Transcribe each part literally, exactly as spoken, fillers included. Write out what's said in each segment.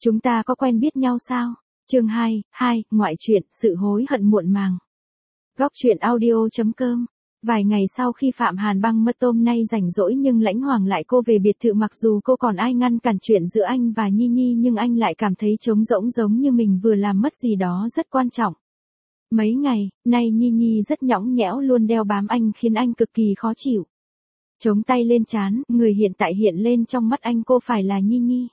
Chúng ta có quen biết nhau sao? Chương hai, hai, ngoại truyện, sự hối hận muộn màng. Góc truyện audio chấm com. Vài ngày sau khi Phạm Hàn Băng mất tôm nay rảnh rỗi nhưng Lãnh Hoàng lại cô về biệt thự, mặc dù cô còn ai ngăn cản chuyện giữa anh và Nhi Nhi nhưng anh lại cảm thấy trống rỗng, giống như mình vừa làm mất gì đó rất quan trọng. Mấy ngày nay Nhi Nhi rất nhõng nhẽo luôn đeo bám anh khiến anh cực kỳ khó chịu. Chống tay lên trán, người hiện tại hiện lên trong mắt anh cô phải là Nhi Nhi,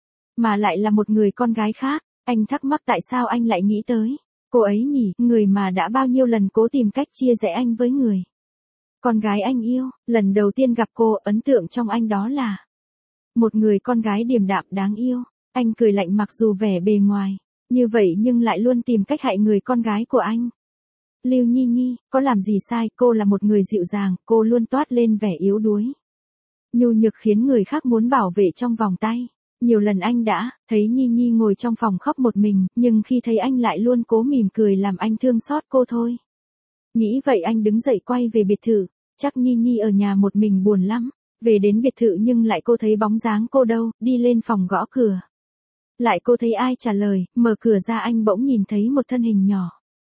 mà lại là một người con gái khác. Anh thắc mắc tại sao anh lại nghĩ tới cô ấy nhỉ, người mà đã bao nhiêu lần cố tìm cách chia rẽ anh với người con gái anh yêu. Lần đầu tiên gặp cô, ấn tượng trong anh đó là một người con gái điềm đạm đáng yêu. Anh cười lạnh, mặc dù vẻ bề ngoài như vậy nhưng lại luôn tìm cách hại người con gái của anh. Lưu Nhi Nhi, có làm gì sai, cô là một người dịu dàng, cô luôn toát lên vẻ yếu đuối, nhu nhược khiến người khác muốn bảo vệ trong vòng tay. Nhiều lần anh đã thấy Nhi Nhi ngồi trong phòng khóc một mình, nhưng khi thấy anh lại luôn cố mỉm cười làm anh thương xót cô thôi. Nghĩ vậy anh đứng dậy quay về biệt thự, chắc Nhi Nhi ở nhà một mình buồn lắm. Về đến biệt thự nhưng lại cô thấy bóng dáng cô đâu, đi lên phòng gõ cửa. Lại cô thấy ai trả lời, mở cửa ra anh bỗng nhìn thấy một thân hình nhỏ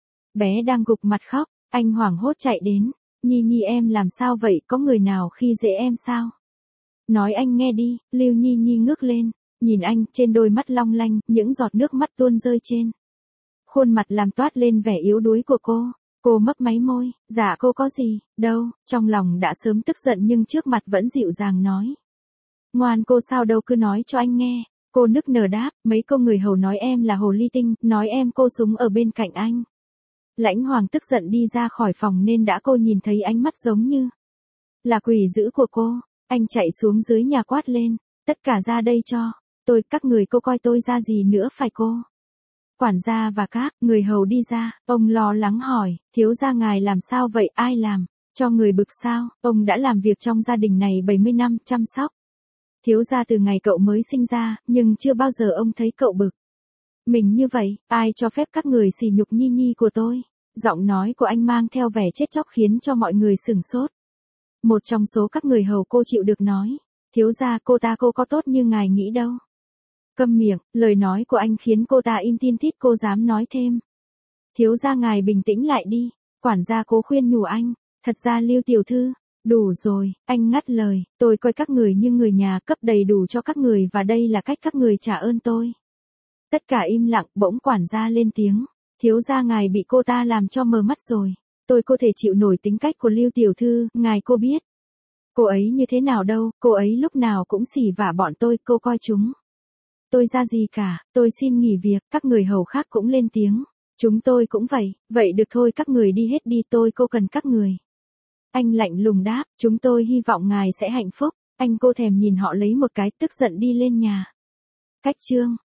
bé đang gục mặt khóc. Anh hoảng hốt chạy đến. Nhi Nhi, em làm sao vậy, có người nào khi dễ em sao? Nói anh nghe đi. Lưu Nhi Nhi ngước lên, nhìn anh, trên đôi mắt long lanh, những giọt nước mắt tuôn rơi trên khuôn mặt làm toát lên vẻ yếu đuối của cô. Cô mấp máy môi, dạ cô có gì, đâu, trong lòng đã sớm tức giận nhưng trước mặt vẫn dịu dàng nói. Ngoan cô, sao đâu, cứ nói cho anh nghe. Cô nức nở đáp, mấy câu người hầu nói em là hồ ly tinh, nói em cô súng ở bên cạnh anh. Lãnh Hoàng tức giận đi ra khỏi phòng nên đã cô nhìn thấy ánh mắt giống như là quỷ dữ của cô. Anh chạy xuống dưới nhà quát lên, tất cả ra đây cho tôi, các người, cô coi tôi ra gì nữa phải cô? Quản gia và các người hầu đi ra, ông lo lắng hỏi, thiếu gia ngài làm sao vậy, ai làm cho người bực sao? Ông đã làm việc trong gia đình này bảy mươi năm, chăm sóc thiếu gia từ ngày cậu mới sinh ra, nhưng chưa bao giờ ông thấy cậu bực mình như vậy. Ai cho phép các người sỉ nhục Nhi Nhi của tôi? Giọng nói của anh mang theo vẻ chết chóc khiến cho mọi người sửng sốt. Một trong số các người hầu cô chịu được nói, thiếu gia, cô ta cô có tốt như ngài nghĩ đâu. Câm miệng. Lời nói của anh khiến cô ta im tin tít, cô dám nói thêm. Thiếu gia ngài bình tĩnh lại đi. Quản gia cố khuyên nhủ anh. Thật ra Lưu tiểu thư, đủ rồi. Anh ngắt lời, tôi coi các người như người nhà, cấp đầy đủ cho các người và đây là cách các người trả ơn tôi. Tất cả im lặng. Bỗng quản gia lên tiếng, thiếu gia ngài bị cô ta làm cho mờ mắt rồi. Tôi có thể chịu nổi tính cách của Lưu tiểu thư, ngài cô biết cô ấy như thế nào đâu, cô ấy lúc nào cũng xỉ vả bọn tôi, cô coi chúng tôi ra gì cả. Tôi xin nghỉ việc. Các người hầu khác cũng lên tiếng, chúng tôi cũng vậy. Vậy được thôi, các người đi hết đi, tôi cô cần các người. Anh lạnh lùng đáp, chúng tôi hy vọng ngài sẽ hạnh phúc. Anh cô thèm nhìn họ lấy một cái, tức giận đi lên nhà. Cách chương